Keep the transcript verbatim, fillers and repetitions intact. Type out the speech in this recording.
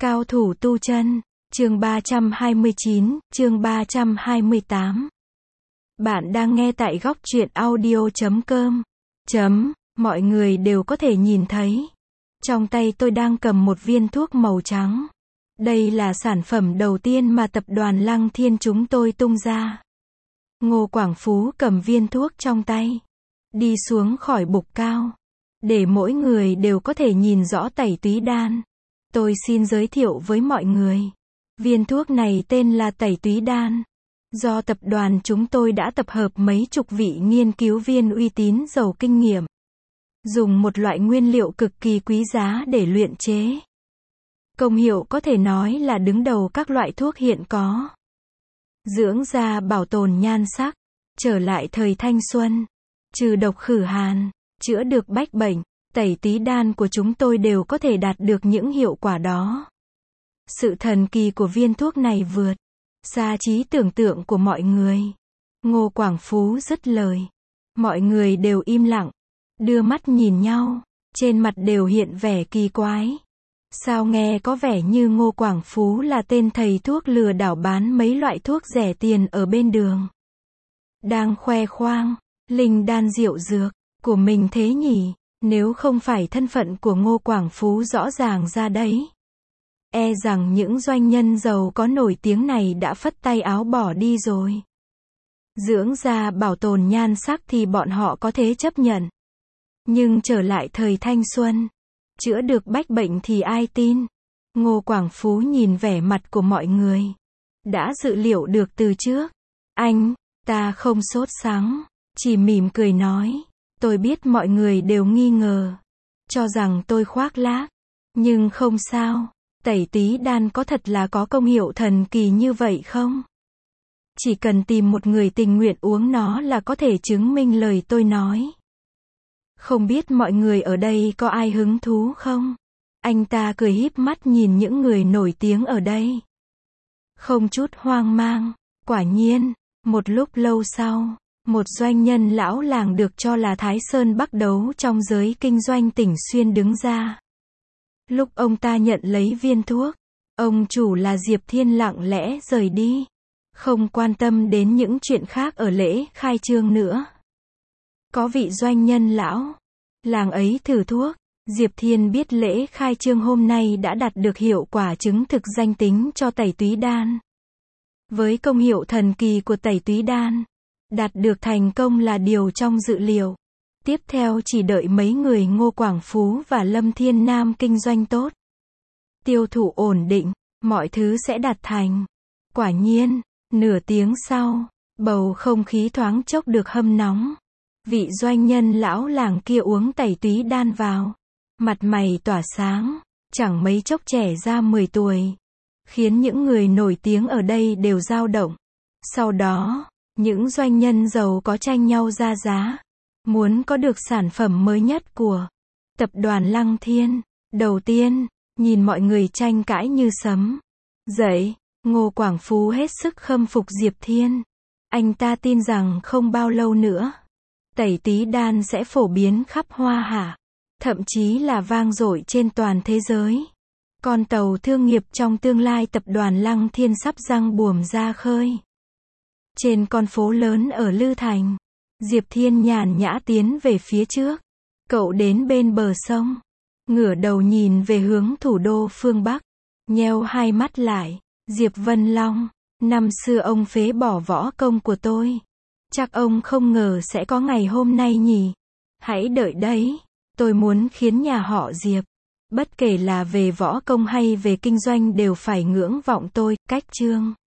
Cao thủ tu chân, chương ba trăm hai mươi chín, chương ba trăm hai mươi tám. Bạn đang nghe tại góc truyện audio chấm com. Chấm, mọi người đều có thể nhìn thấy. Trong tay tôi đang cầm một viên thuốc màu trắng. Đây là sản phẩm đầu tiên mà tập đoàn Lăng Thiên chúng tôi tung ra. Ngô Quảng Phú cầm viên thuốc trong tay, đi xuống khỏi bục cao, để mỗi người đều có thể nhìn rõ tẩy túy đan. Tôi xin giới thiệu với mọi người. Viên thuốc này tên là tẩy túy đan. Do tập đoàn chúng tôi đã tập hợp mấy chục vị nghiên cứu viên uy tín giàu kinh nghiệm. Dùng một loại nguyên liệu cực kỳ quý giá để luyện chế. Công hiệu có thể nói là đứng đầu các loại thuốc hiện có. Dưỡng da, bảo tồn nhan sắc, trở lại thời thanh xuân, trừ độc khử hàn, chữa được bách bệnh. Tẩy túy đan của chúng tôi đều có thể đạt được những hiệu quả đó. Sự thần kỳ của viên thuốc này vượt xa trí tưởng tượng của mọi người. Ngô Quảng Phú dứt lời. Mọi người đều im lặng, đưa mắt nhìn nhau, trên mặt đều hiện vẻ kỳ quái. Sao nghe có vẻ như Ngô Quảng Phú là tên thầy thuốc lừa đảo bán mấy loại thuốc rẻ tiền ở bên đường. Đang khoe khoang, linh đan diệu dược của mình thế nhỉ? Nếu không phải thân phận của Ngô Quảng Phú rõ ràng ra đấy, e rằng những doanh nhân giàu có nổi tiếng này đã phất tay áo bỏ đi rồi. Dưỡng da, bảo tồn nhan sắc thì bọn họ có thể chấp nhận. Nhưng trở lại thời thanh xuân, chữa được bách bệnh thì ai tin? Ngô Quảng Phú nhìn vẻ mặt của mọi người, đã dự liệu được từ trước. Anh ta không sốt sắng, chỉ mỉm cười nói. Tôi biết mọi người đều nghi ngờ, cho rằng tôi khoác lác. Nhưng không sao, tẩy túy đan có thật là có công hiệu thần kỳ như vậy không? Chỉ cần tìm một người tình nguyện uống nó là có thể chứng minh lời tôi nói. Không biết mọi người ở đây có ai hứng thú không? Anh ta cười híp mắt nhìn những người nổi tiếng ở đây. Không chút hoang mang, quả nhiên, một lúc lâu sau, một doanh nhân lão làng được cho là Thái Sơn Bắc Đấu trong giới kinh doanh tỉnh Xuyên đứng ra. Lúc ông ta nhận lấy viên thuốc, ông chủ là Diệp Thiên lặng lẽ rời đi, không quan tâm đến những chuyện khác ở lễ khai trương nữa. Có vị doanh nhân lão làng ấy thử thuốc, Diệp Thiên biết lễ khai trương hôm nay đã đạt được hiệu quả chứng thực danh tính cho tẩy túy đan. Với công hiệu thần kỳ của tẩy túy đan, đạt được thành công là điều trong dự liệu. Tiếp theo chỉ đợi mấy người Ngô Quảng Phú và Lâm Thiên Nam kinh doanh tốt, tiêu thụ ổn định, mọi thứ sẽ đạt thành. Quả nhiên, nửa tiếng sau, bầu không khí thoáng chốc được hâm nóng. Vị doanh nhân lão làng kia uống tẩy túy đan vào, mặt mày tỏa sáng, chẳng mấy chốc trẻ ra mười tuổi, khiến những người nổi tiếng ở đây đều dao động. Sau đó, những doanh nhân giàu có tranh nhau ra giá, muốn có được sản phẩm mới nhất của tập đoàn Lăng Thiên. Đầu tiên, nhìn mọi người tranh cãi như sấm dậy, Ngô Quảng Phú hết sức khâm phục Diệp Thiên. Anh ta tin rằng không bao lâu nữa, tẩy túy đan sẽ phổ biến khắp Hoa Hạ, thậm chí là vang dội trên toàn thế giới. Con tàu thương nghiệp trong tương lai tập đoàn Lăng Thiên sắp giăng buồm ra khơi. Trên con phố lớn ở Lư Thành, Diệp Thiên nhàn nhã tiến về phía trước. Cậu đến bên bờ sông, ngửa đầu nhìn về hướng thủ đô phương Bắc, nheo hai mắt lại. Diệp Vân Long, năm xưa ông phế bỏ võ công của tôi. Chắc ông không ngờ sẽ có ngày hôm nay nhỉ? Hãy đợi đấy, tôi muốn khiến nhà họ Diệp, bất kể là về võ công hay về kinh doanh đều phải ngưỡng vọng tôi. Cách chương